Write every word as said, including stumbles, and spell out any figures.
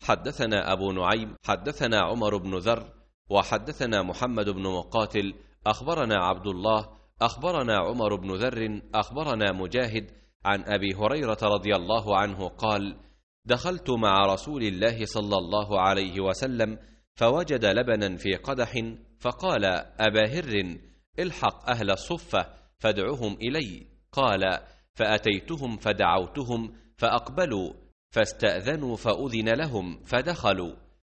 حدثنا أبو نعيم حدثنا عمر بن ذر وحدثنا محمد بن مقاتل أخبرنا عبد الله أخبرنا عمر بن ذر أخبرنا مجاهد عن أبي هريرة رضي الله عنه قال: دخلت مع رسول الله صلى الله عليه وسلم فوجد لبنا في قدح فقال: أبا هر الحق أهل الصفة فادعهم إلي. قال: فأتيتهم فدعوتهم فأقبلوا فاستأذنوا فأذن لهم فدخلوا